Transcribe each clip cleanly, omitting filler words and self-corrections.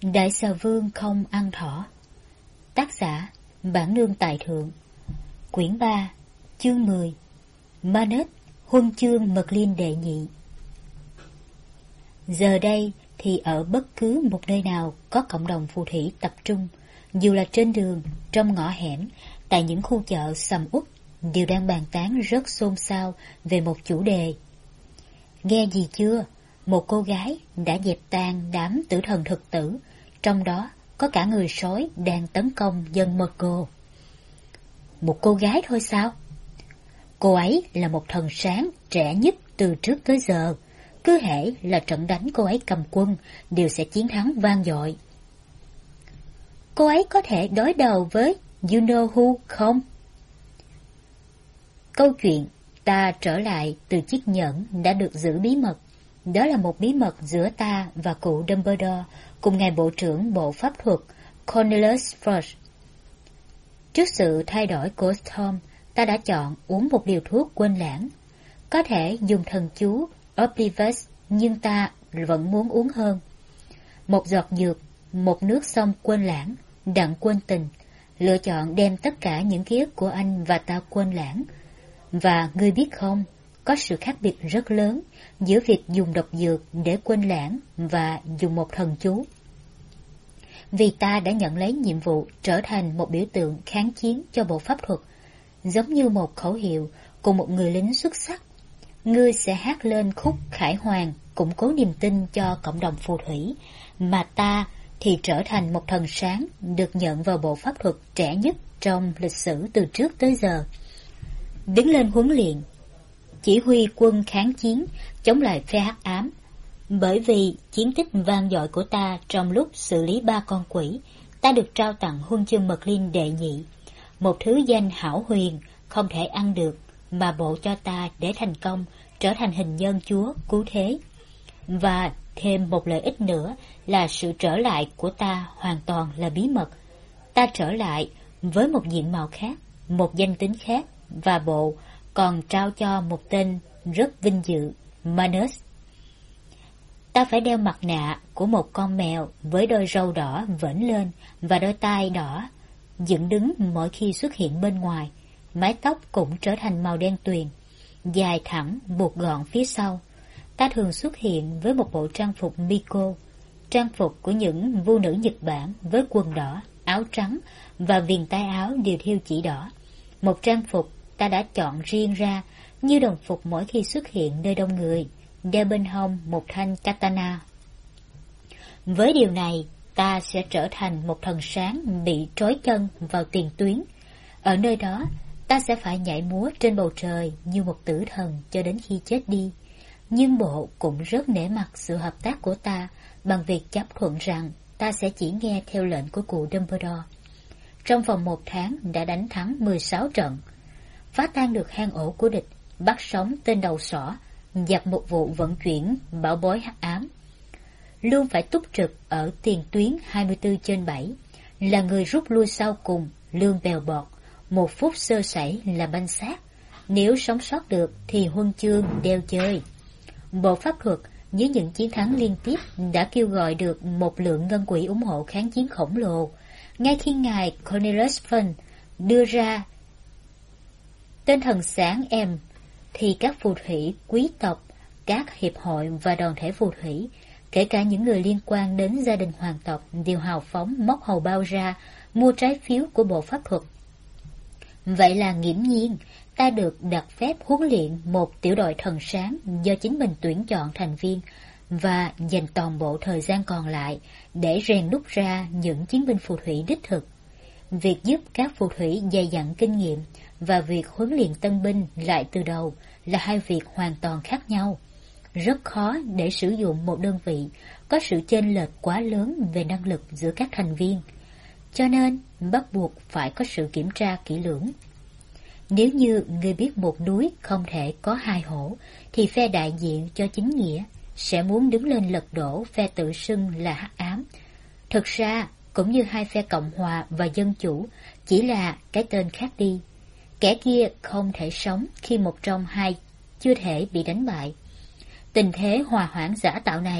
Đại xà vương không ăn thỏ. Tác giả Bản Nương Tài Thượng. Quyển 3, chương 10. Manet, huân chương Mật Liên đệ nhị. Giờ đây thì ở bất cứ một nơi nào có cộng đồng phù thủy tập trung, dù là trên đường, trong ngõ hẻm, tại những khu chợ sầm uất, đều đang bàn tán rất xôn xao về một chủ đề. Nghe gì chưa? Một cô gái đã dẹp tan đám tử thần thực tử, trong đó có cả người sói đang tấn công dân Murgle. Một cô gái thôi sao? Cô ấy là một thần sáng trẻ nhất từ trước tới giờ. Cứ hễ là trận đánh cô ấy cầm quân đều sẽ chiến thắng vang dội. Cô ấy có thể đối đầu với You Know Who không? Câu chuyện ta trở lại từ chiếc nhẫn đã được giữ bí mật. Đó là một bí mật giữa ta và cụ Dumbledore cùng ngài bộ trưởng bộ pháp thuật Cornelius Fudge. Trước sự thay đổi của Storm, ta đã chọn uống một liều thuốc quên lãng. Có thể dùng thần chú Oblivious, nhưng ta vẫn muốn uống hơn. Một giọt dược, một nước sông quên lãng, đặng quên tình. Lựa chọn đem tất cả những ký ức của anh và ta quên lãng. Và ngươi biết không, có sự khác biệt rất lớn giữa việc dùng độc dược để quên lãng và dùng một thần chú. Vì ta đã nhận lấy nhiệm vụ trở thành một biểu tượng kháng chiến cho bộ pháp thuật, giống như một khẩu hiệu của một người lính xuất sắc. Ngươi sẽ hát lên khúc khải hoàn, củng cố niềm tin cho cộng đồng phù thủy, mà ta thì trở thành một thần sáng được nhận vào bộ pháp thuật trẻ nhất trong lịch sử từ trước tới giờ. Đứng lên huấn luyện, chỉ huy quân kháng chiến, chống lại phe hắc ám. Bởi vì chiến tích vang dội của ta trong lúc xử lý 3 con quỷ, ta được trao tặng huân chương Mật Liên đệ nhị, một thứ danh hão huyền không thể ăn được mà bộ cho ta để thành công trở thành hình nhân chúa cứu thế. Và thêm một lợi ích nữa là sự trở lại của ta hoàn toàn là bí mật. Ta trở lại với một diện mạo khác, một danh tính khác, và bộ còn trao cho một tên rất vinh dự, Manus. Ta phải đeo mặt nạ của một con mèo với đôi râu đỏ vểnh lên và đôi tai đỏ dựng đứng mỗi khi xuất hiện bên ngoài. Mái tóc cũng trở thành màu đen tuyền, dài thẳng buộc gọn phía sau. Ta thường xuất hiện với một bộ trang phục Miko, trang phục của những vua nữ Nhật Bản với quần đỏ, áo trắng và viền tay áo đều thêu chỉ đỏ. Một trang phục ta đã chọn riêng ra như đồng phục mỗi khi xuất hiện nơi đông người, đeo bên hông một thanh katana. Với điều này, ta sẽ trở thành một thần sáng bị trói chân vào tiền tuyến. Ở nơi đó, ta sẽ phải nhảy múa trên bầu trời như một tử thần cho đến khi chết đi. Nhưng bộ cũng rất nể mặt sự hợp tác của ta bằng việc chấp thuận rằng ta sẽ chỉ nghe theo lệnh của cụ Dumbledore. Trong vòng 1 tháng đã đánh thắng 16 trận, phá tan được hang ổ của địch, bắt sống tên đầu sỏ, dập một vụ vận chuyển bảo bối hắc ám. Luôn phải túc trực ở tiền tuyến 24/7, là người rút lui sau cùng, lương bèo bọt, 1 phút sơ sẩy là banh xác. Nếu sống sót được thì huân chương đeo chơi. Bộ pháp thuật với những chiến thắng liên tiếp đã kêu gọi được một lượng ngân quỹ ủng hộ kháng chiến khổng lồ. Ngay khi ngài Cornelius Fudge đưa ra tên thần sáng em, thì các phù thủy, quý tộc, các hiệp hội và đoàn thể phù thủy, kể cả những người liên quan đến gia đình hoàng tộc, đều hào phóng móc hầu bao ra mua trái phiếu của bộ pháp thuật. Vậy là nghiễm nhiên ta được đặt phép huấn luyện một tiểu đội thần sáng do chính mình tuyển chọn thành viên, và dành toàn bộ thời gian còn lại để rèn đúc ra những chiến binh phù thủy đích thực. Việc giúp các phù thủy dày dặn kinh nghiệm và việc huấn luyện tân binh lại từ đầu là hai việc hoàn toàn khác nhau. Rất khó để sử dụng một đơn vị có sự chênh lệch quá lớn về năng lực giữa các thành viên, cho nên bắt buộc phải có sự kiểm tra kỹ lưỡng. Nếu như người biết một núi không thể có 2 hổ, thì phe đại diện cho chính nghĩa sẽ muốn đứng lên lật đổ phe tự xưng là hắc ám. Thực ra, cũng như hai phe Cộng hòa và Dân chủ, chỉ là cái tên khác đi. Kẻ kia không thể sống khi một trong hai chưa thể bị đánh bại. Tình thế hòa hoãn giả tạo này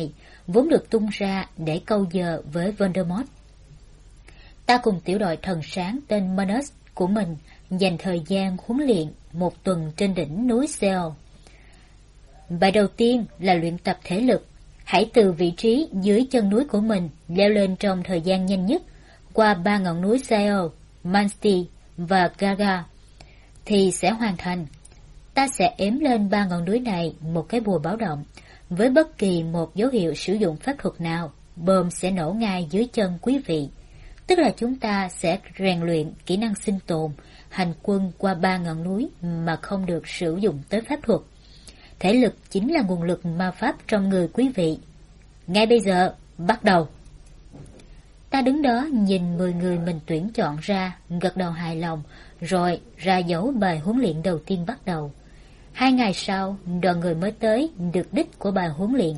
vốn được tung ra để câu giờ với Voldemort. Ta cùng tiểu đội thần sáng tên Manus của mình dành thời gian huấn luyện 1 tuần trên đỉnh núi Seol. Bài đầu tiên là luyện tập thể lực. Hãy từ vị trí dưới chân núi của mình leo lên trong thời gian nhanh nhất qua 3 ngọn núi Seol, Mansti và Gaga thì sẽ hoàn thành. Ta sẽ ếm lên 3 ngọn núi này một cái bùa báo động. Với bất kỳ một dấu hiệu sử dụng pháp thuật nào, bom sẽ nổ ngay dưới chân quý vị. Tức là chúng ta sẽ rèn luyện kỹ năng sinh tồn, hành quân qua 3 ngọn núi mà không được sử dụng tới pháp thuật. Thể lực chính là nguồn lực ma pháp trong người quý vị. Ngay bây giờ, bắt đầu. Ta đứng đó nhìn 10 người mình tuyển chọn ra, gật đầu hài lòng, rồi ra dấu bài huấn luyện đầu tiên bắt đầu. 2 ngày sau, đoàn người mới tới được đích của bài huấn luyện.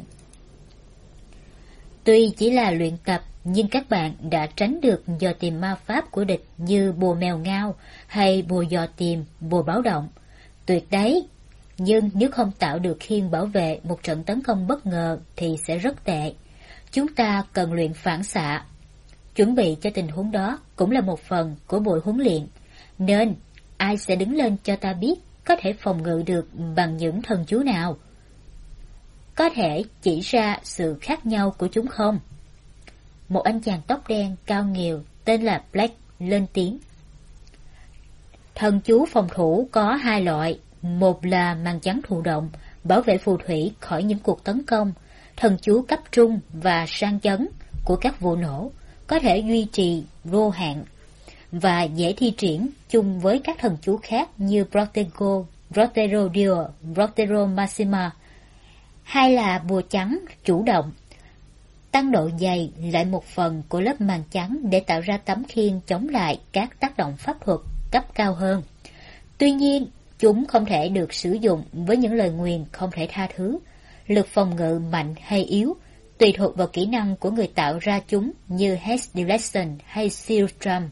Tuy chỉ là luyện tập, nhưng các bạn đã tránh được dò tìm ma pháp của địch như bùa mèo ngao hay bùa dò tìm, bùa báo động. Tuyệt đấy! Nhưng nếu không tạo được khiên bảo vệ một trận tấn công bất ngờ thì sẽ rất tệ. Chúng ta cần luyện phản xạ. Chuẩn bị cho tình huống đó cũng là một phần của buổi huấn luyện. Nên, ai sẽ đứng lên cho ta biết có thể phòng ngự được bằng những thần chú nào? Có thể chỉ ra sự khác nhau của chúng không? Một anh chàng tóc đen cao nghìu tên là Black lên tiếng. Thần chú phòng thủ có 2 loại. Một là màn chắn thụ động, bảo vệ phù thủy khỏi những cuộc tấn công. Thần chú cấp trung và sang chấn của các vụ nổ có thể duy trì vô hạn và dễ thi triển chung với các thần chú khác như Protego, Protero Dio, Protero Maxima. Hay là bùa chắn chủ động, tăng độ dày lại một phần của lớp màng chắn để tạo ra tấm khiên chống lại các tác động pháp thuật cấp cao hơn. Tuy nhiên, chúng không thể được sử dụng với những lời nguyền không thể tha thứ. Lực phòng ngự mạnh hay yếu tùy thuộc vào kỹ năng của người tạo ra chúng như Hex Direction hay Seal Drum.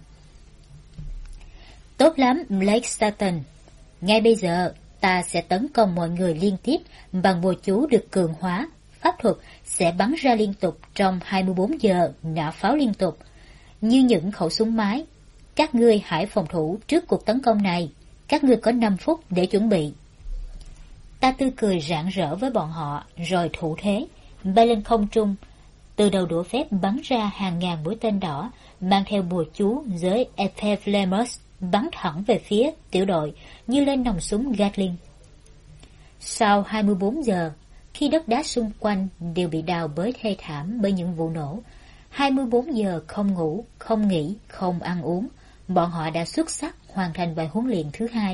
Tốt lắm, Blake Satan. Ngay bây giờ, ta sẽ tấn công mọi người liên tiếp bằng bùa chú được cường hóa. Pháp thuật sẽ bắn ra liên tục trong 24 giờ, nã pháo liên tục, như những khẩu súng máy. Các ngươi hãy phòng thủ trước cuộc tấn công này. Các ngươi có 5 phút để chuẩn bị. Ta tươi cười rạng rỡ với bọn họ, rồi thủ thế, bay lên không trung. Từ đầu đũa phép bắn ra hàng ngàn mũi tên đỏ, mang theo bùa chú với Epiphanes bắn thẳng về phía tiểu đội như lên nòng súng Gatling. Sau 24 giờ, khi đất đá xung quanh đều bị đào bới thê thảm bởi những vụ nổ, 24 giờ không ngủ, không nghỉ, không ăn uống, bọn họ đã xuất sắc hoàn thành bài huấn luyện thứ 2.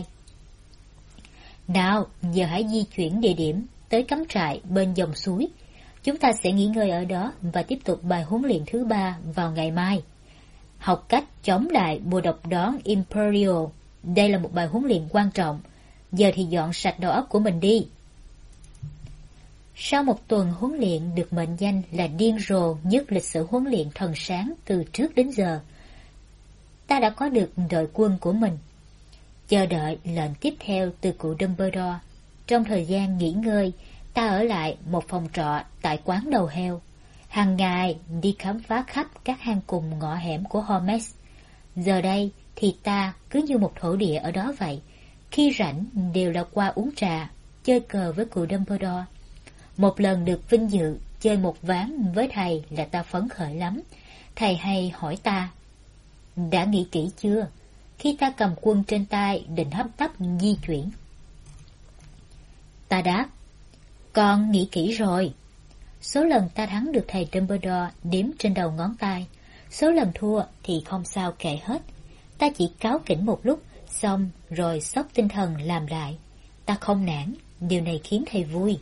Nào, giờ hãy di chuyển địa điểm tới cắm trại bên dòng suối. Chúng ta sẽ nghỉ ngơi ở đó và tiếp tục bài huấn luyện thứ 3 vào ngày mai. Học cách chống lại bùa độc đoán Imperial. Đây là một bài huấn luyện quan trọng. Giờ thì dọn sạch đầu óc của mình đi. Sau 1 tuần huấn luyện được mệnh danh là điên rồ nhất lịch sử huấn luyện thần sáng từ trước đến giờ, ta đã có được đội quân của mình. Chờ đợi lệnh tiếp theo từ cụ Dumbledore. Trong thời gian nghỉ ngơi, ta ở lại một phòng trọ tại quán đầu heo. Hàng ngày đi khám phá khắp các hang cùng ngõ hẻm của Hermes. Giờ đây thì ta cứ như một thổ địa ở đó vậy. Khi rảnh đều là qua uống trà, chơi cờ với cụ Dumbledore. Một lần được vinh dự chơi một ván với thầy là ta phấn khởi lắm. Thầy hay hỏi ta: đã nghĩ kỹ chưa? Khi ta cầm quân trên tay định hấp tấp di chuyển. Ta đáp: con nghĩ kỹ rồi. Số lần ta thắng được thầy Dumbledore đếm trên đầu ngón tay. Số lần thua thì không sao kể hết. Ta chỉ cáu kỉnh một lúc, xong rồi xốc tinh thần làm lại. Ta không nản, điều này khiến thầy vui.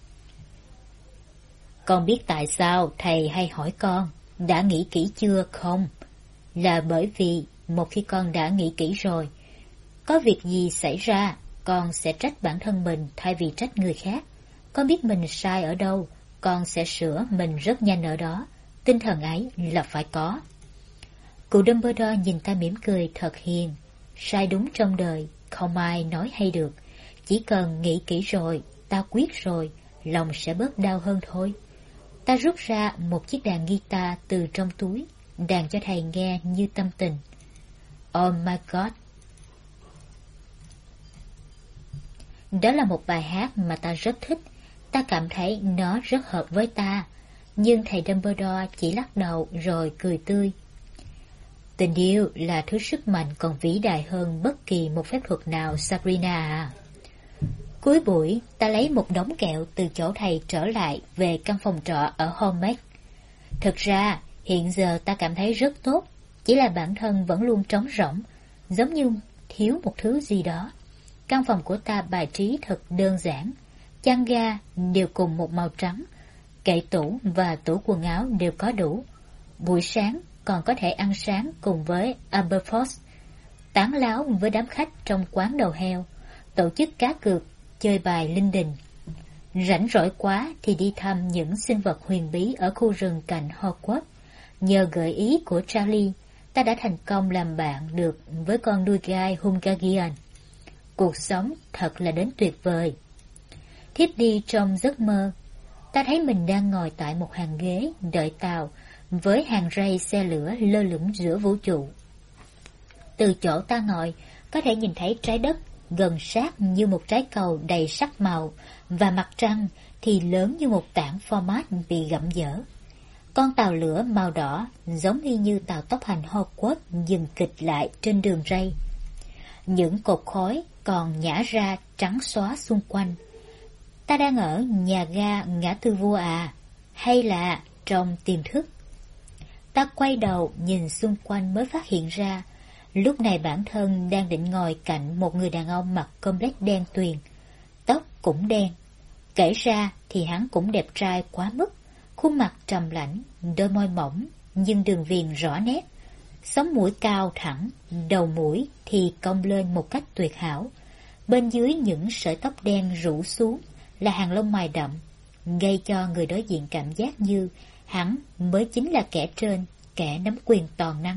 Con biết tại sao thầy hay hỏi con đã nghĩ kỹ chưa không? Là bởi vì một khi con đã nghĩ kỹ rồi, có việc gì xảy ra, con sẽ trách bản thân mình thay vì trách người khác. Con biết mình sai ở đâu, con sẽ sửa mình rất nhanh ở đó. Tinh thần ấy là phải có. Cụ Dumbledore nhìn ta mỉm cười thật hiền. Sai đúng trong đời, không ai nói hay được. Chỉ cần nghĩ kỹ rồi, ta quyết rồi, lòng sẽ bớt đau hơn thôi. Ta rút ra một chiếc đàn guitar từ trong túi, đàn cho thầy nghe như tâm tình. Oh my God! Đó là một bài hát mà ta rất thích. Ta cảm thấy nó rất hợp với ta. Nhưng thầy Dumbledore chỉ lắc đầu rồi cười tươi. Tình yêu là thứ sức mạnh còn vĩ đại hơn bất kỳ một phép thuật nào, Sabrina à. Cuối buổi, ta lấy một đống kẹo từ chỗ thầy trở lại về căn phòng trọ ở Homage. Thực ra, hiện giờ ta cảm thấy rất tốt, chỉ là bản thân vẫn luôn trống rỗng, giống như thiếu một thứ gì đó. Căn phòng của ta bài trí thật đơn giản, chăn ga đều cùng một màu trắng, kệ tủ và tủ quần áo đều có đủ. Buổi sáng còn có thể ăn sáng cùng với Aberforth, tán láo với đám khách trong quán đầu heo, tổ chức cá cược, chơi bài linh đình. Rảnh rỗi quá thì đi thăm những sinh vật huyền bí ở khu rừng cạnh Hogwarts. Nhờ gợi ý của Charlie, ta đã thành công làm bạn được với con đuôi gai Hungarian. Cuộc sống thật là đến tuyệt vời. Thiếp đi trong giấc mơ, ta thấy mình đang ngồi tại một hàng ghế đợi tàu với hàng ray xe lửa lơ lửng giữa vũ trụ. Từ chỗ ta ngồi, có thể nhìn thấy trái đất gần sát như một trái cầu đầy sắc màu, và mặt trăng thì lớn như một tảng format bị gặm dở. Con tàu lửa màu đỏ giống như tàu tốc hành Hogwarts dừng kịch lại trên đường ray. Những cột khói còn nhả ra trắng xóa xung quanh. Ta đang ở nhà ga ngã tư vua à, hay là trong tiềm thức? Ta quay đầu nhìn xung quanh mới phát hiện ra, lúc này bản thân đang định ngồi cạnh một người đàn ông mặc combat đen tuyền, tóc cũng đen. Kể ra thì hắn cũng đẹp trai quá mức, khuôn mặt trầm lãnh, đôi môi mỏng nhưng đường viền rõ nét, sống mũi cao thẳng, đầu mũi thì cong lên một cách tuyệt hảo. Bên dưới những sợi tóc đen rủ xuống là hàng lông mày đậm, gây cho người đối diện cảm giác như hắn mới chính là kẻ trên, kẻ nắm quyền toàn năng.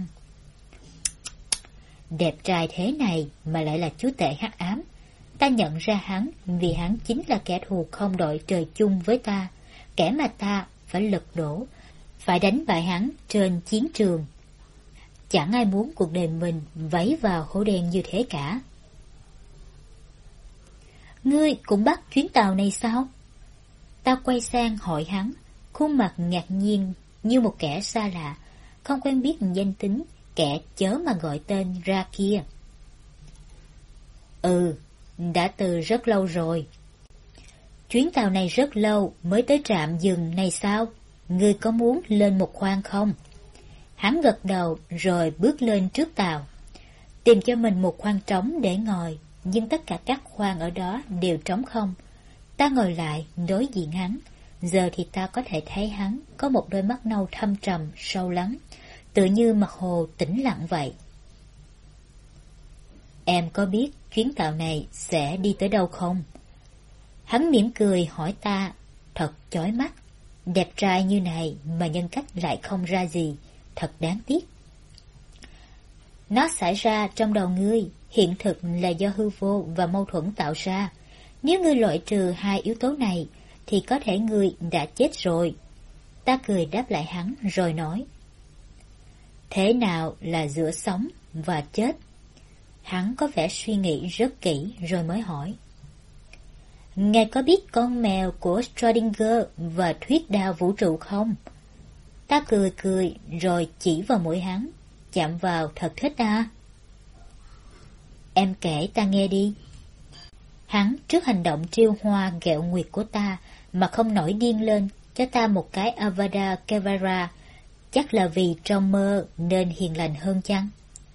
Đẹp trai thế này mà lại là chúa tể hắc ám. Ta nhận ra hắn vì hắn chính là kẻ thù không đội trời chung với ta, kẻ mà ta phải lật đổ, phải đánh bại hắn trên chiến trường. Chẳng ai muốn cuộc đời mình vấy vào hố đen như thế cả. Ngươi cũng bắt chuyến tàu này sao? Ta quay sang hỏi hắn, khuôn mặt ngạc nhiên như một kẻ xa lạ, không quen biết danh tính kẻ chớ mà gọi tên ra kia. Ừ, đã từ rất lâu rồi. Chuyến tàu này rất lâu mới tới trạm dừng này sao? Ngươi có muốn lên một khoang không? Hắn gật đầu rồi bước lên trước tàu, tìm cho mình một khoang trống để ngồi, nhưng tất cả các khoang ở đó đều trống không. Ta ngồi lại đối diện hắn, giờ thì ta có thể thấy hắn có một đôi mắt nâu thâm trầm, sâu lắng, tựa như mặt hồ tĩnh lặng vậy. Em có biết chuyến tàu này sẽ đi tới đâu không? Hắn mỉm cười hỏi ta, thật chói mắt. Đẹp trai như này mà nhân cách lại không ra gì, thật đáng tiếc. Nó xảy ra trong đầu ngươi, hiện thực là do hư vô và mâu thuẫn tạo ra. Nếu ngươi loại trừ hai yếu tố này, thì có thể ngươi đã chết rồi. Ta cười đáp lại hắn rồi nói, thế nào là giữa sống và chết? Hắn có vẻ suy nghĩ rất kỹ rồi mới hỏi, ngài có biết con mèo của Schrödinger và thuyết đao vũ trụ không? Ta cười cười rồi chỉ vào mũi hắn, chạm vào thật thích à? Em kể ta nghe đi. Hắn trước hành động triêu hoa ghẹo nguyệt của ta mà không nổi điên lên cho ta một cái Avada Kedavra, chắc là vì trong mơ nên hiền lành hơn chăng?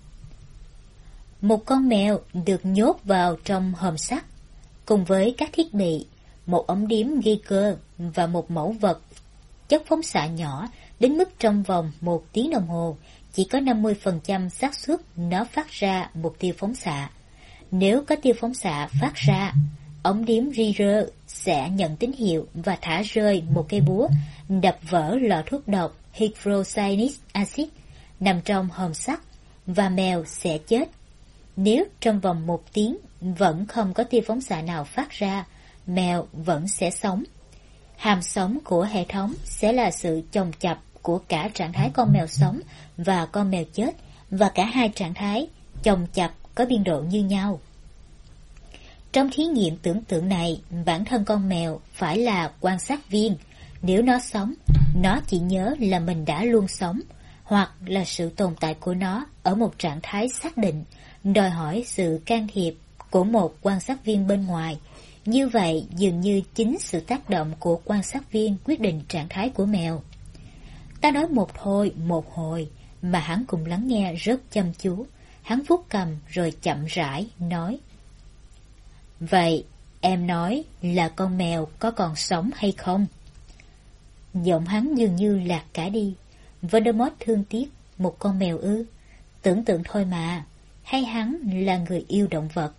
Một con mèo được nhốt vào trong hòm sắt, cùng với các thiết bị, một ống điếm ghi cơ và một mẫu vật chất phóng xạ nhỏ đến mức trong vòng 1 tiếng đồng hồ chỉ có 50% xác suất nó phát ra một tia phóng xạ. Nếu có tia phóng xạ phát ra, ống điếm Rieger sẽ nhận tín hiệu và thả rơi một cây búa đập vỡ lọ thuốc độc hydrocyanic acid nằm trong hòm sắt, và mèo sẽ chết. Nếu trong vòng 1 tiếng vẫn không có tia phóng xạ nào phát ra, mèo vẫn sẽ sống. Hàm sống của hệ thống sẽ là sự chồng chập của cả trạng thái con mèo sống và con mèo chết, và cả hai trạng thái chồng chập có biên độ như nhau. Trong thí nghiệm tưởng tượng này, bản thân con mèo phải là quan sát viên. Nếu nó sống, nó chỉ nhớ là mình đã luôn sống, hoặc là sự tồn tại của nó ở một trạng thái xác định, đòi hỏi sự can thiệp của một quan sát viên bên ngoài. Như vậy, dường như chính sự tác động của quan sát viên quyết định trạng thái của mèo. Ta nói một thôi, một hồi, mà hắn cũng lắng nghe rất chăm chú. Hắn vuốt cằm rồi chậm rãi nói: Vậy, em nói là con mèo có còn sống hay không? Giọng hắn dường như lạc cả đi. Voldemort thương tiếc một con mèo ư? Tưởng tượng thôi mà. Hay hắn là người yêu động vật?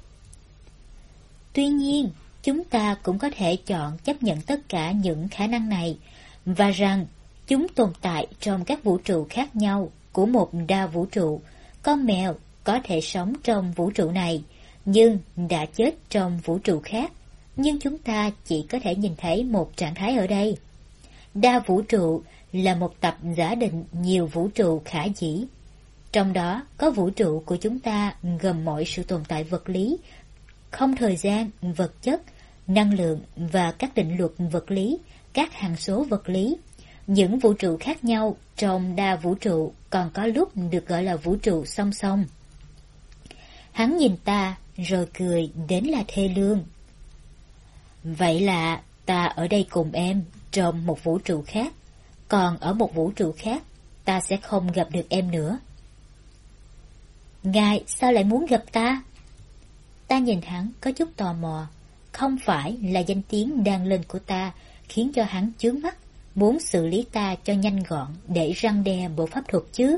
Tuy nhiên, chúng ta cũng có thể chọn chấp nhận tất cả những khả năng này, và rằng chúng tồn tại trong các vũ trụ khác nhau của một đa vũ trụ. Con mèo có thể sống trong vũ trụ này, nhưng đã chết trong vũ trụ khác. Nhưng chúng ta chỉ có thể nhìn thấy một trạng thái ở đây. Đa vũ trụ là một tập giả định nhiều vũ trụ khả dĩ. Trong đó có vũ trụ của chúng ta gồm mọi sự tồn tại vật lý, không thời gian, vật chất, năng lượng và các định luật vật lý, các hằng số vật lý. Những vũ trụ khác nhau trong đa vũ trụ còn có lúc được gọi là vũ trụ song song. Hắn nhìn ta rồi cười đến là thê lương. Vậy là ta ở đây cùng em trong một vũ trụ khác, còn ở một vũ trụ khác ta sẽ không gặp được em nữa. Ngài sao lại muốn gặp ta? Ta nhìn hắn có chút tò mò. Không phải là danh tiếng đang lên của ta khiến cho hắn chướng mắt, muốn xử lý ta cho nhanh gọn để răn đe bộ pháp thuật chứ?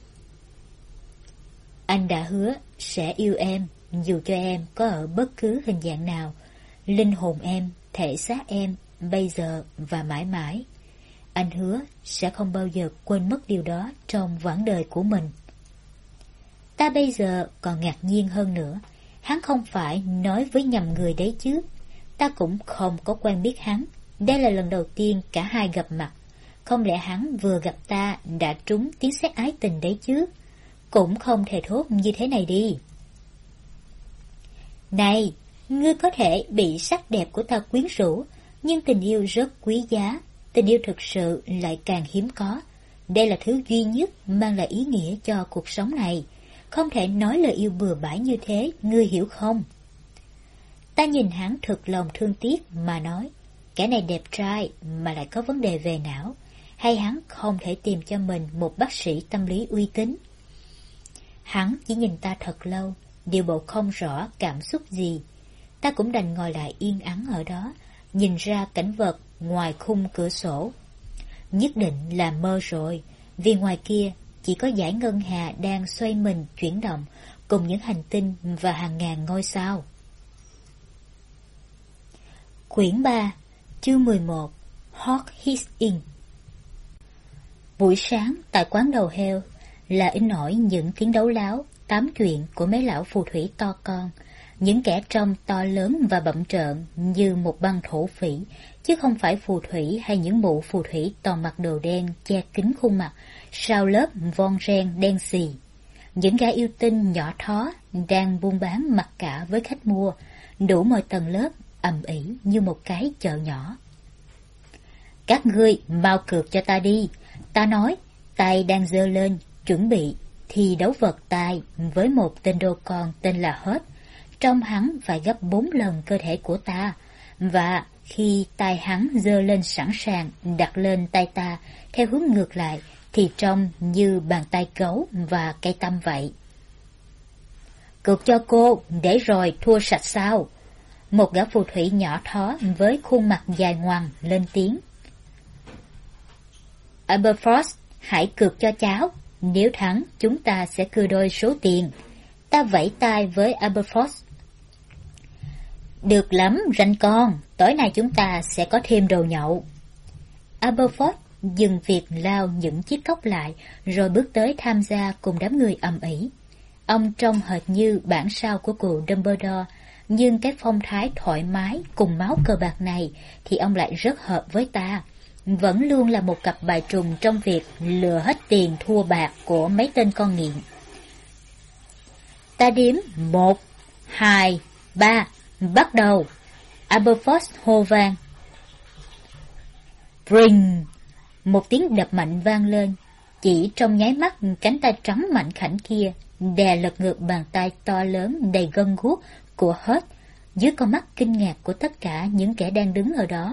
Anh đã hứa sẽ yêu em dù cho em có ở bất cứ hình dạng nào. Linh hồn em, thể xác em, bây giờ và mãi mãi. Anh hứa sẽ không bao giờ quên mất điều đó trong quãng đời của mình. Ta bây giờ còn ngạc nhiên hơn nữa. Hắn không phải nói với nhầm người đấy chứ. Ta cũng không có quen biết hắn. Đây là lần đầu tiên cả hai gặp mặt. Không lẽ hắn vừa gặp ta đã trúng tiếng sét ái tình đấy chứ? Cũng không thể thốt như thế này đi. Này, ngươi có thể bị sắc đẹp của ta quyến rũ, nhưng tình yêu rất quý giá. Tình yêu thực sự lại càng hiếm có. Đây là thứ duy nhất mang lại ý nghĩa cho cuộc sống này. Không thể nói lời yêu bừa bãi như thế, ngươi hiểu không? Ta nhìn hắn thực lòng thương tiếc mà nói, kẻ này đẹp trai mà lại có vấn đề về não, hay hắn không thể tìm cho mình một bác sĩ tâm lý uy tín? Hắn chỉ nhìn ta thật lâu, điều bộ không rõ cảm xúc gì. Ta cũng đành ngồi lại yên ắng ở đó, nhìn ra cảnh vật ngoài khung cửa sổ. Nhất định là mơ rồi, vì ngoài kia chỉ có dải ngân hà đang xoay mình chuyển động cùng những hành tinh và hàng ngàn ngôi sao. Quyển 3, chương 11, Hawk His In. Buổi sáng tại quán đầu heo là in ỏi những tiếng đấu láo, tám chuyện của mấy lão phù thủy to con, những kẻ trông to lớn và bậm trợn như một băng thổ phỉ, chứ không phải phù thủy hay những mụ phù thủy toàn mặc đồ đen che kín khuôn mặt, sau lớp von ren đen xì. Những gã yêu tinh nhỏ thó đang buôn bán mặc cả với khách mua, đủ mọi tầng lớp, ầm ĩ như một cái chợ nhỏ. Các ngươi mau cược cho ta đi. Ta nói, tay đang giơ lên, chuẩn bị thi đấu vật tay với một tên đô con tên là Hớt. Trông hắn phải gấp 4 lần cơ thể của ta, và khi tay hắn giơ lên sẵn sàng đặt lên tay ta theo hướng ngược lại thì trông như bàn tay gấu và cây tăm vậy. Cược cho cô, để rồi thua sạch sao? Một gã phù thủy nhỏ thó với khuôn mặt dài ngoằng lên tiếng. Aberforth, hãy cược cho cháu. Nếu thắng, chúng ta sẽ cưa đôi số tiền. Ta vẫy tay với Aberforth. Được lắm, ranh con. Tối nay chúng ta sẽ có thêm đồ nhậu. Aberforth dừng việc lao những chiếc cốc lại, rồi bước tới tham gia cùng đám người ầm ĩ. Ông trông hệt như bản sao của cụ Dumbledore, nhưng cái phong thái thoải mái cùng máu cờ bạc này thì ông lại rất hợp với ta. Vẫn luôn là một cặp bài trùng trong việc lừa hết tiền thua bạc của mấy tên con nghiện. Ta đếm 1, 2, 3, bắt đầu. Aberforth hô vang. Bring! Một tiếng đập mạnh vang lên. Chỉ trong nháy mắt, cánh tay trắng mạnh khảnh kia đè lật ngược bàn tay to lớn đầy gân guốc của Hurt dưới con mắt kinh ngạc của tất cả những kẻ đang đứng ở đó.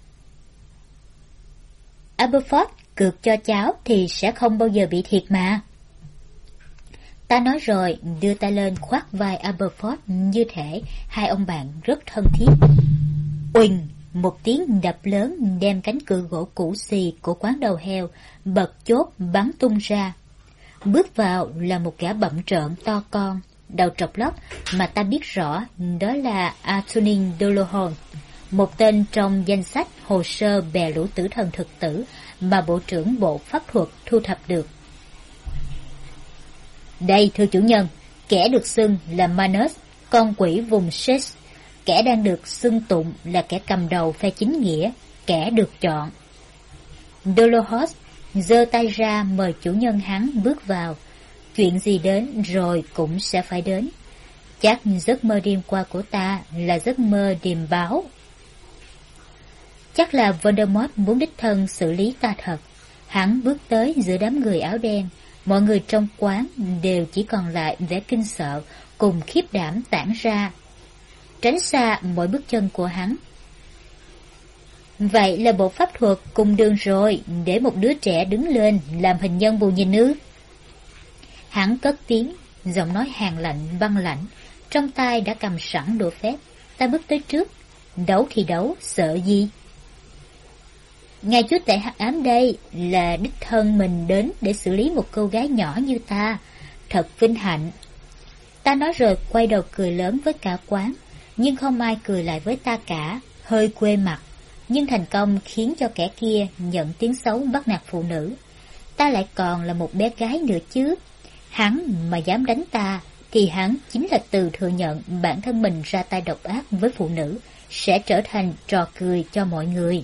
Aberforth cược cho cháu thì sẽ không bao giờ bị thiệt mà. Ta nói rồi, đưa tay lên khoác vai Aberforth như thể hai ông bạn rất thân thiết. Uỳnh! Một tiếng đập lớn đem cánh cửa gỗ cũ xì của quán đầu heo bật chốt bắn tung ra. Bước vào là một gã bậm trợn to con, đầu trọc lóc mà ta biết rõ đó là Antonin Dolohon, một tên trong danh sách hồ sơ bè lũ tử thần thực tử mà Bộ trưởng Bộ Pháp thuật thu thập được. Đây thưa chủ nhân, kẻ được xưng là Manus, con quỷ vùng Seth, kẻ đang được xưng tụng là kẻ cầm đầu phe chính nghĩa, kẻ được chọn. Dolohos giơ tay ra mời chủ nhân hắn bước vào. Chuyện gì đến rồi cũng sẽ phải đến. Chắc giấc mơ đêm qua của ta là giấc mơ điềm báo. Chắc là Voldemort muốn đích thân xử lý ta thật. Hắn bước tới giữa đám người áo đen. Mọi người trong quán đều chỉ còn lại vẻ kinh sợ cùng khiếp đảm tản ra, tránh xa mỗi bước chân của hắn. Vậy là bộ pháp thuật cùng đường rồi, để một đứa trẻ đứng lên làm hình nhân bù nhìn ư? Hắn cất tiếng, giọng nói hàn lạnh băng lãnh, trong tay đã cầm sẵn đồ phép. Ta bước tới trước, đấu thì đấu, sợ gì? Ngài chúa tể hắc ám đây là đích thân mình đến để xử lý một cô gái nhỏ như ta, thật vinh hạnh. Ta nói rồi quay đầu cười lớn với cả quán, nhưng không ai cười lại với ta cả, hơi quê mặt, nhưng thành công khiến cho kẻ kia nhận tiếng xấu bắt nạt phụ nữ. Ta lại còn là một bé gái nữa chứ. Hắn mà dám đánh ta thì hắn chính là từ thừa nhận bản thân mình ra tay độc ác với phụ nữ, sẽ trở thành trò cười cho mọi người.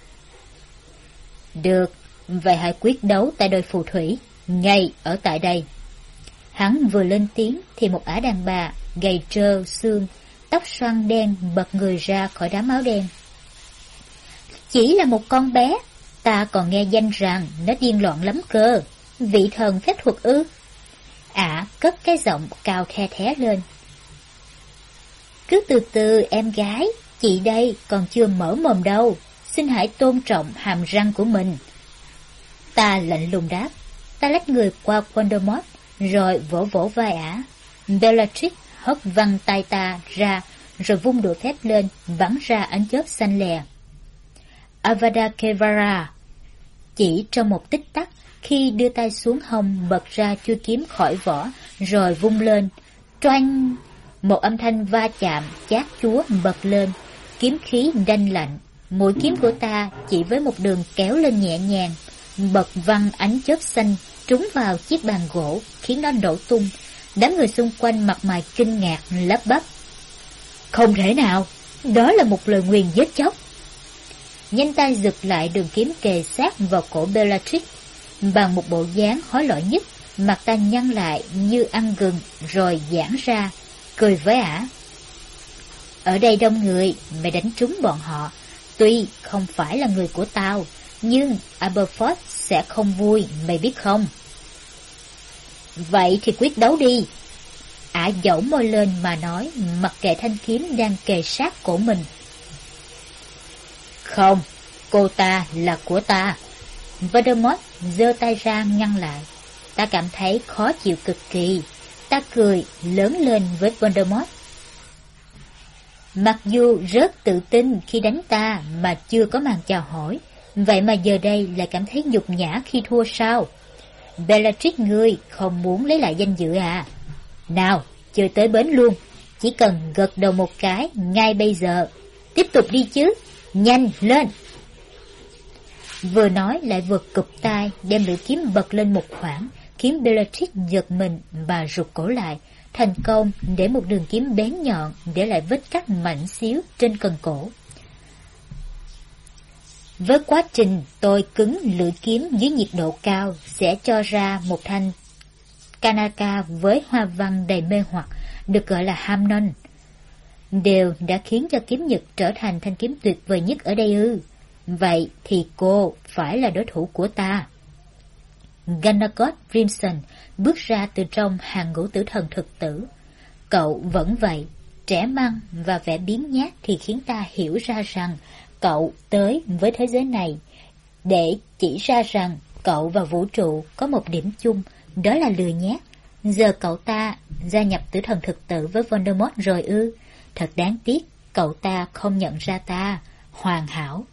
Được, vậy hãy quyết đấu tại đôi phù thủy, ngay ở tại đây. Hắn vừa lên tiếng thì một ả đàn bà gầy trơ xương, tóc xoăn đen bật người ra khỏi đám áo đen. Chỉ là một con bé, ta còn nghe danh rằng nó điên loạn lắm cơ. Vị thần phép thuật ư? Ả cất cái giọng cao the thé lên. Cứ từ từ em gái, chị đây còn chưa mở mồm đâu, xin hãy tôn trọng hàm răng của mình. Ta lạnh lùng đáp. Ta lách người qua Voldemort rồi vỗ vỗ vai ả. Bellatrix hất văng tay ta ra rồi vung đũa thép lên, bắn ra ánh chớp xanh lè. Avada Kedavra. Chỉ trong một tích tắc, khi đưa tay xuống hông bật ra chuôi kiếm khỏi vỏ rồi vung lên, toanh, một âm thanh va chạm chát chúa bật lên, kiếm khí đanh lạnh. Mũi kiếm của ta chỉ với một đường kéo lên nhẹ nhàng, bật văng ánh chớp xanh trúng vào chiếc bàn gỗ, khiến nó nổ tung. Đám người xung quanh mặt mày kinh ngạc lắp bắp. Không thể nào, đó là một lời nguyền giết chóc. Nhanh tay giật lại đường kiếm kề sát vào cổ Bellatrix. Bằng một bộ dáng hối lỗi nhất, mặt ta nhăn lại như ăn gừng rồi giãn ra, cười với ả. Ở đây đông người, mày đánh trúng bọn họ. Tuy không phải là người của tao, nhưng Aberforth sẽ không vui, mày biết không? Vậy thì quyết đấu đi. Ả dẫu môi lên mà nói, mặc kệ thanh kiếm đang kề sát cổ mình. Không, cô ta là của ta. Voldemort giơ tay ra ngăn lại. Ta cảm thấy khó chịu cực kỳ. Ta cười lớn lên với Voldemort. Mặc dù rất tự tin khi đánh ta mà chưa có màn chào hỏi, vậy mà giờ đây lại cảm thấy nhục nhã khi thua sao? Bellatrix ngươi không muốn lấy lại danh dự à? Nào, chơi tới bến luôn, chỉ cần gật đầu một cái ngay bây giờ. Tiếp tục đi chứ, nhanh lên. Vừa nói lại vừa cụp tay, đem lưỡi kiếm bật lên một khoảng, khiến Bellatrix giật mình và rụt cổ lại, thành công để một đường kiếm bén nhọn để lại vết cắt mảnh xíu trên cần cổ. Với quá trình tôi cứng lưỡi kiếm dưới nhiệt độ cao sẽ cho ra một thanh Kanaka với hoa văn đầy mê hoặc, được gọi là Hamnon. Đều đã khiến cho kiếm nhật trở thành thanh kiếm tuyệt vời nhất ở đây ư? Vậy thì cô phải là đối thủ của ta. Ganagot Grimson bước ra từ trong hàng ngũ tử thần thực tử. Cậu vẫn vậy, trẻ măng và vẻ biếng nhác thì khiến ta hiểu ra rằng cậu tới với thế giới này để chỉ ra rằng cậu và vũ trụ có một điểm chung, đó là lười nhác. Giờ cậu ta gia nhập tử thần thực tử với Voldemort rồi ư? Thật đáng tiếc, cậu ta không nhận ra ta. Hoàn hảo.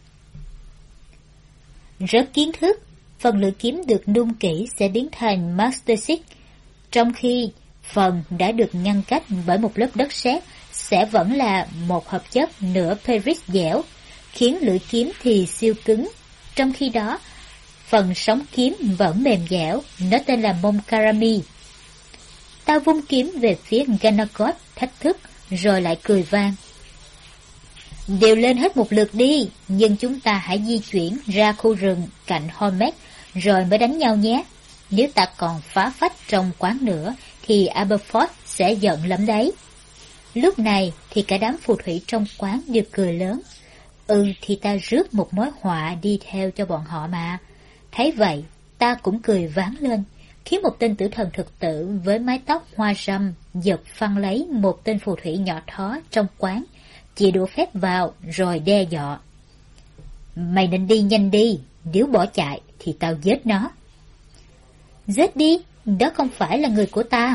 Rất kiến thức, phần lưỡi kiếm được nung kỹ sẽ biến thành Mastersic, trong khi phần đã được ngăn cách bởi một lớp đất sét sẽ vẫn là một hợp chất nửa Paris dẻo, khiến lưỡi kiếm thì siêu cứng. Trong khi đó, phần sóng kiếm vẫn mềm dẻo, nó tên là Monkarami. Ta vung kiếm về phía Ganagot thách thức, rồi lại cười vang. Đều lên hết một lượt đi, nhưng chúng ta hãy di chuyển ra khu rừng cạnh Hormec rồi mới đánh nhau nhé. Nếu ta còn phá phách trong quán nữa thì Aberforth sẽ giận lắm đấy. Lúc này thì cả đám phù thủy trong quán đều cười lớn. Thì ta rước một mối họa đi theo cho bọn họ mà. Thấy vậy, ta cũng cười váng lên, khiến một tên tử thần thực tử với mái tóc hoa râm giật phăng lấy một tên phù thủy nhỏ thó trong quán, chìa đũa phép vào rồi đe dọa. Mày nên đi nhanh đi, nếu bỏ chạy thì tao giết nó. Giết đi, đó không phải là người của ta.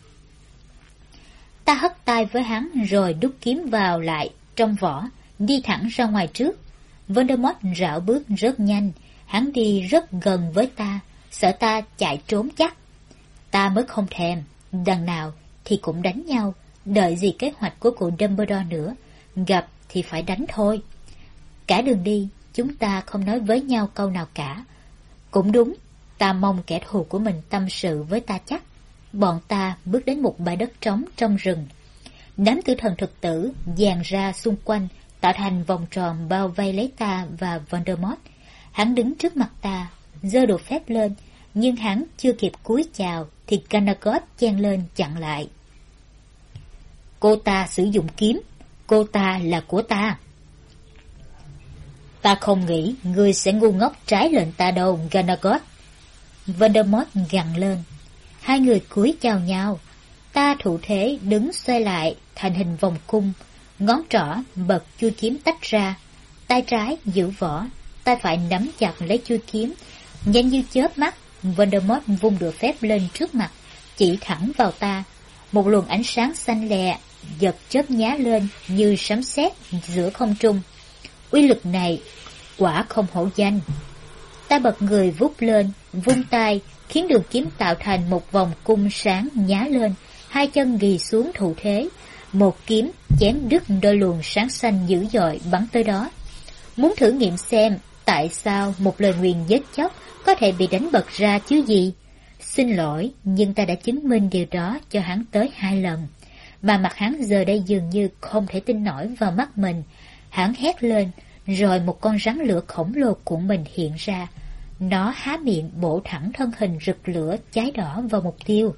Ta hất tay với hắn rồi đút kiếm vào lại trong vỏ, đi thẳng ra ngoài trước. Voldemort rảo bước rất nhanh, hắn đi rất gần với ta, sợ ta chạy trốn chắc. Ta mới không thèm, đằng nào thì cũng đánh nhau, đợi gì kế hoạch của cụ Dumbledore nữa, gặp thì phải đánh thôi. Cả đường đi, chúng ta không nói với nhau câu nào cả. Cũng đúng, ta mong kẻ thù của mình tâm sự với ta chắc. Bọn ta bước đến một bãi đất trống trong rừng. Đám tử thần thực tử dàn ra xung quanh, tạo thành vòng tròn bao vây lấy ta và Voldemort. Hắn đứng trước mặt ta, giơ đũa phép lên, nhưng hắn chưa kịp cúi chào thì Ganagot chen lên chặn lại. Cô ta sử dụng kiếm, cô ta là của ta. Ta không nghĩ ngươi sẽ ngu ngốc trái lệnh ta đâu, Ganagot. Voldemort gằn lên. Hai người cúi chào nhau. Ta thủ thế đứng xoay lại thành hình vòng cung, ngón trỏ bật chuôi kiếm tách ra, tay trái giữ vỏ, tay phải nắm chặt lấy chuôi kiếm. Nhanh như chớp mắt, Voldemort vung đũa phép lên trước mặt, chỉ thẳng vào ta. Một luồng ánh sáng xanh lè giật chớp nhá lên như sấm sét giữa không trung. Uy lực này quả không hổ danh. Ta bật người vút lên, vung tay, khiến đường kiếm tạo thành một vòng cung sáng nhá lên, hai chân ghì xuống thủ thế. Một kiếm chém đứt đôi luồng sáng xanh dữ dội bắn tới đó. Muốn thử nghiệm xem tại sao một lời nguyền giết chóc có thể bị đánh bật ra chứ gì. Xin lỗi, nhưng ta đã chứng minh điều đó cho hắn tới 2 lần. Mà mặt hắn giờ đây dường như không thể tin nổi vào mắt mình. Hắn hét lên, rồi một con rắn lửa khổng lồ của mình hiện ra. Nó há miệng bổ thẳng thân hình rực lửa cháy đỏ vào mục tiêu.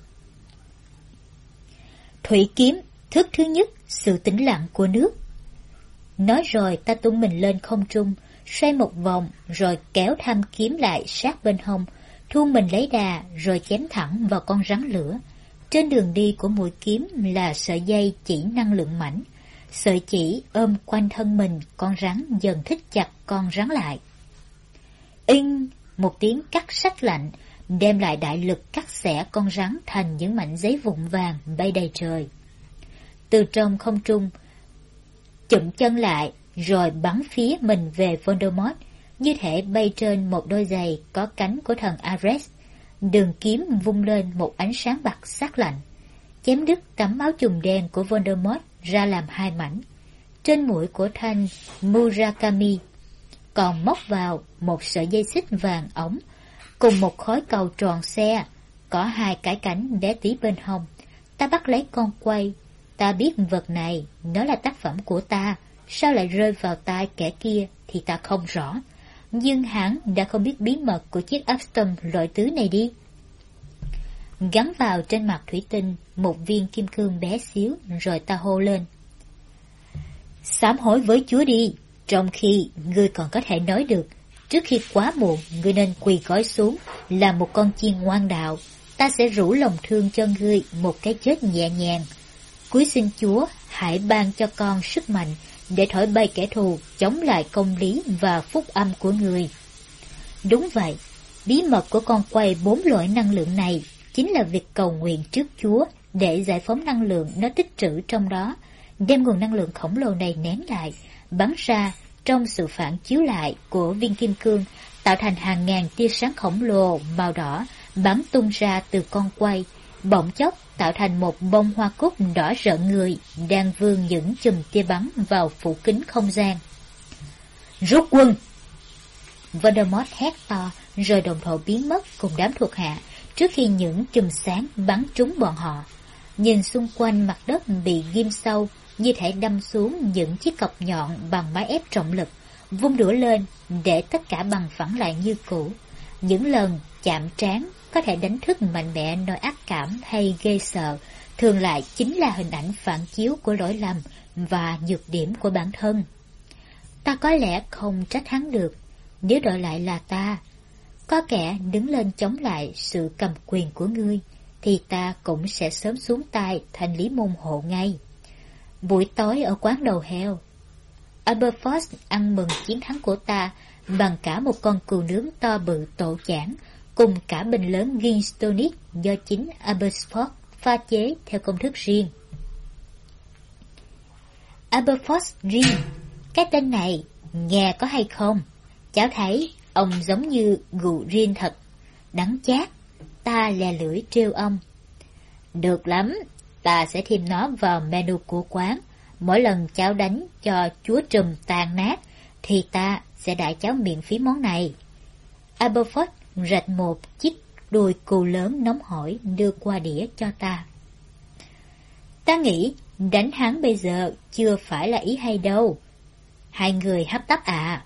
Thủy kiếm, thức thứ nhất, sự tĩnh lặng của nước. Nói rồi ta tung mình lên không trung, xoay một vòng, rồi kéo thanh kiếm lại sát bên hông, thu mình lấy đà, rồi chém thẳng vào con rắn lửa. Trên đường đi của mũi kiếm là sợi dây chỉ năng lượng mảnh. Sợi chỉ ôm quanh thân mình, con rắn dần thích chặt con rắn lại. Inh! Một tiếng cắt sắc lạnh, đem lại đại lực cắt xẻ con rắn thành những mảnh giấy vụn vàng bay đầy trời. Từ trong không trung, chụm chân lại, rồi bắn phía mình về Voldemort, như thể bay trên một đôi giày có cánh của thần Ares. Đường kiếm vung lên một ánh sáng bạc sắc lạnh, chém đứt tấm áo trùm đen của Voldemort ra làm 2 mảnh. Trên mũi của thanh Murakami còn móc vào một sợi dây xích vàng ống, cùng một khối cầu tròn xe, có 2 cái cánh bé tí bên hông. Ta bắt lấy con quay. Ta biết vật này, nó là tác phẩm của ta. Sao lại rơi vào tay kẻ kia thì ta không rõ. Nhưng hắn đã không biết bí mật của chiếc Alstom loại tứ này đi. Gắn vào trên mặt thủy tinh một viên kim cương bé xíu, rồi ta hô lên. Sám hối với Chúa đi, trong khi ngươi còn có thể nói được. Trước khi quá muộn, ngươi nên quỳ gối xuống, là một con chiên ngoan đạo. Ta sẽ rủ lòng thương cho ngươi một cái chết nhẹ nhàng. Cúi xin Chúa, hãy ban cho con sức mạnh để thổi bay kẻ thù, chống lại công lý và phúc âm của người. Đúng vậy, bí mật của con quay 4 loại năng lượng này chính là việc cầu nguyện trước Chúa để giải phóng năng lượng nó tích trữ trong đó, đem nguồn năng lượng khổng lồ này nén lại, bắn ra trong sự phản chiếu lại của viên kim cương, tạo thành hàng ngàn tia sáng khổng lồ màu đỏ bắn tung ra từ con quay, bỗng chốc tạo thành một bông hoa cúc đỏ rợn người đang vươn những chùm tia bắn vào phủ kính không gian. Rút quân! Voldemort hét to, rồi đồng thời biến mất cùng đám thuộc hạ trước khi những chùm sáng bắn trúng bọn họ. Nhìn xung quanh, mặt đất bị ghim sâu, như thể đâm xuống những chiếc cọc nhọn bằng máy ép trọng lực, vung đũa lên để tất cả bằng phẳng lại như cũ. Những lần chạm trán có thể đánh thức mạnh mẽ nỗi ác cảm hay ghê sợ, thường lại chính là hình ảnh phản chiếu của lỗi lầm và nhược điểm của bản thân. Ta có lẽ không trách hắn được, nếu đổi lại là ta, có kẻ đứng lên chống lại sự cầm quyền của ngươi, thì ta cũng sẽ sớm xuống tay thành lý môn hộ ngay. Buổi tối ở quán đầu heo, Aberforth ăn mừng chiến thắng của ta bằng cả một con cừu nướng to bự tổ chảng, cùng cả bình lớn gin tonic do chính Aberforth pha chế theo công thức riêng. Aberforth Gin, cái tên này nghe có hay không? Cháu thấy ông giống như gù riêng thật, đắng chát. Ta lè lưỡi trêu ông. Được lắm, ta sẽ thêm nó vào menu của quán. Mỗi lần cháu đánh cho chúa trùm tàn nát, thì ta sẽ đãi cháu miễn phí món này. Aberforth rạch một chiếc đùi cừu lớn nóng hổi đưa qua đĩa cho ta. Ta nghĩ đánh hắn bây giờ chưa phải là ý hay đâu. Hai người hấp tấp à?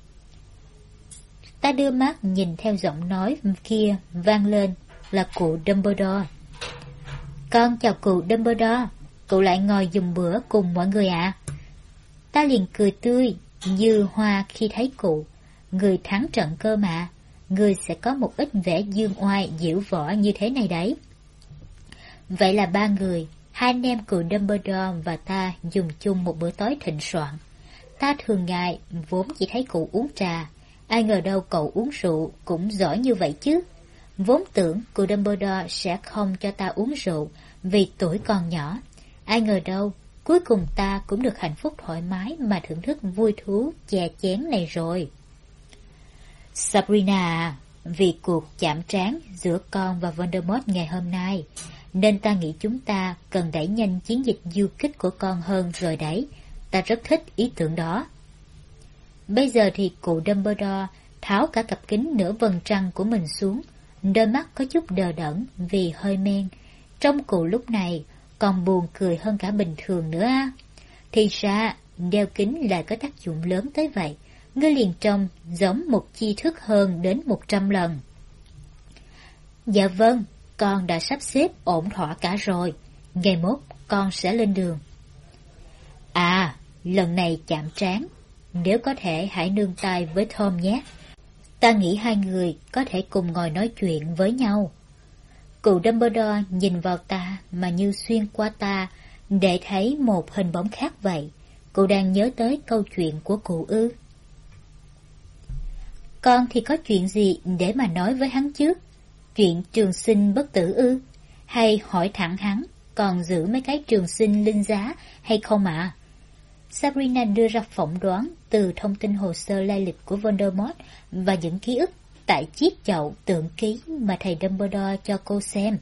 Ta đưa mắt nhìn theo giọng nói kia vang lên là cụ Dumbledore. Con chào cụ Dumbledore, cụ lại ngồi dùng bữa cùng mọi người ạ. Ta liền cười tươi như hoa khi thấy cụ. Người thắng trận cơ mà, người sẽ có một ít vẻ dương oai diễu võ như thế này đấy. Vậy là ba người, hai anh em cụ Dumbledore và ta dùng chung một bữa tối thịnh soạn. Ta thường ngày vốn chỉ thấy cụ uống trà, ai ngờ đâu cậu uống rượu cũng giỏi như vậy chứ. Vốn tưởng cụ Dumbledore sẽ không cho ta uống rượu vì tuổi còn nhỏ. Ai ngờ đâu, cuối cùng ta cũng được hạnh phúc thoải mái mà thưởng thức vui thú chè chén này rồi. Sabrina, vì cuộc chạm trán giữa con và Voldemort ngày hôm nay, nên ta nghĩ chúng ta cần đẩy nhanh chiến dịch du kích của con hơn rồi đấy. Ta rất thích ý tưởng đó. Bây giờ thì cụ Dumbledore tháo cả cặp kính nửa vầng trăng của mình xuống, đôi mắt có chút đờ đẫn vì hơi men. Trông cụ lúc này còn buồn cười hơn cả bình thường nữa á. Thì ra đeo kính lại có tác dụng lớn tới vậy. Ngươi liền trông giống một tri thức hơn đến 100 lần. Dạ vâng, con đã sắp xếp ổn thỏa cả rồi. Ngày mốt con sẽ lên đường. À, lần này chạm trán, nếu có thể hãy nương tay với Tom nhé. Ta nghĩ hai người có thể cùng ngồi nói chuyện với nhau. Cụ Dumbledore nhìn vào ta mà như xuyên qua ta để thấy một hình bóng khác vậy. Cụ đang nhớ tới câu chuyện của cụ ư? Con thì có chuyện gì để mà nói với hắn chứ? Chuyện trường sinh bất tử ư? Hay hỏi thẳng hắn còn giữ mấy cái trường sinh linh giá hay không ạ? Sabrina đưa ra phỏng đoán từ thông tin hồ sơ lai lịch của Voldemort và những ký ức tại chiếc chậu tượng ký mà thầy Dumbledore cho cô xem.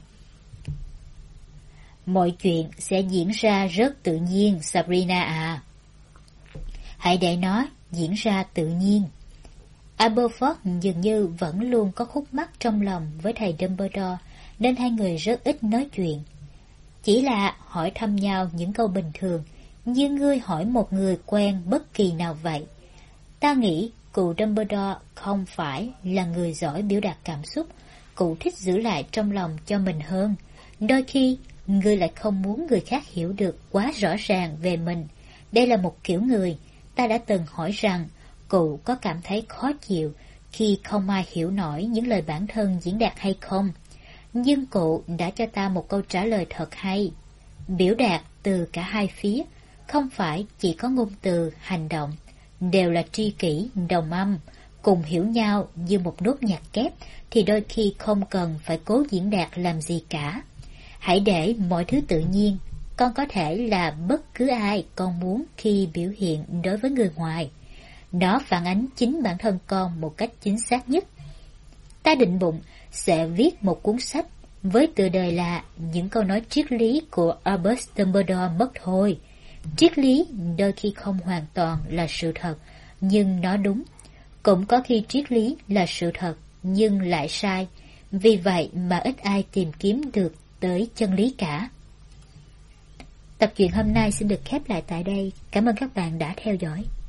Mọi chuyện sẽ diễn ra rất tự nhiên, Sabrina à. Hãy để nó diễn ra tự nhiên. Aberforth dường như vẫn luôn có khúc mắc trong lòng với thầy Dumbledore, nên hai người rất ít nói chuyện. Chỉ là hỏi thăm nhau những câu bình thường, như ngươi hỏi một người quen bất kỳ nào vậy. Ta nghĩ cụ Dumbledore không phải là người giỏi biểu đạt cảm xúc, cụ thích giữ lại trong lòng cho mình hơn. Đôi khi, ngươi lại không muốn người khác hiểu được quá rõ ràng về mình. Đây là một kiểu người, ta đã từng hỏi rằng cụ có cảm thấy khó chịu khi không ai hiểu nổi những lời bản thân diễn đạt hay không. Nhưng cụ đã cho ta một câu trả lời thật hay. Biểu đạt từ cả hai phía, không phải chỉ có ngôn từ, hành động, đều là tri kỷ, đồng âm, cùng hiểu nhau như một nốt nhạc kép, thì đôi khi không cần phải cố diễn đạt làm gì cả. Hãy để mọi thứ tự nhiên, con có thể là bất cứ ai con muốn khi biểu hiện đối với người ngoài. Nó phản ánh chính bản thân con một cách chính xác nhất. Ta định bụng sẽ viết một cuốn sách với tựa đề là Những câu nói triết lý của Albus Dumbledore mất thôi. Triết lý đôi khi không hoàn toàn là sự thật, nhưng nó đúng. Cũng có khi triết lý là sự thật, nhưng lại sai. Vì vậy mà ít ai tìm kiếm được tới chân lý cả. Tập truyện hôm nay xin được khép lại tại đây. Cảm ơn các bạn đã theo dõi.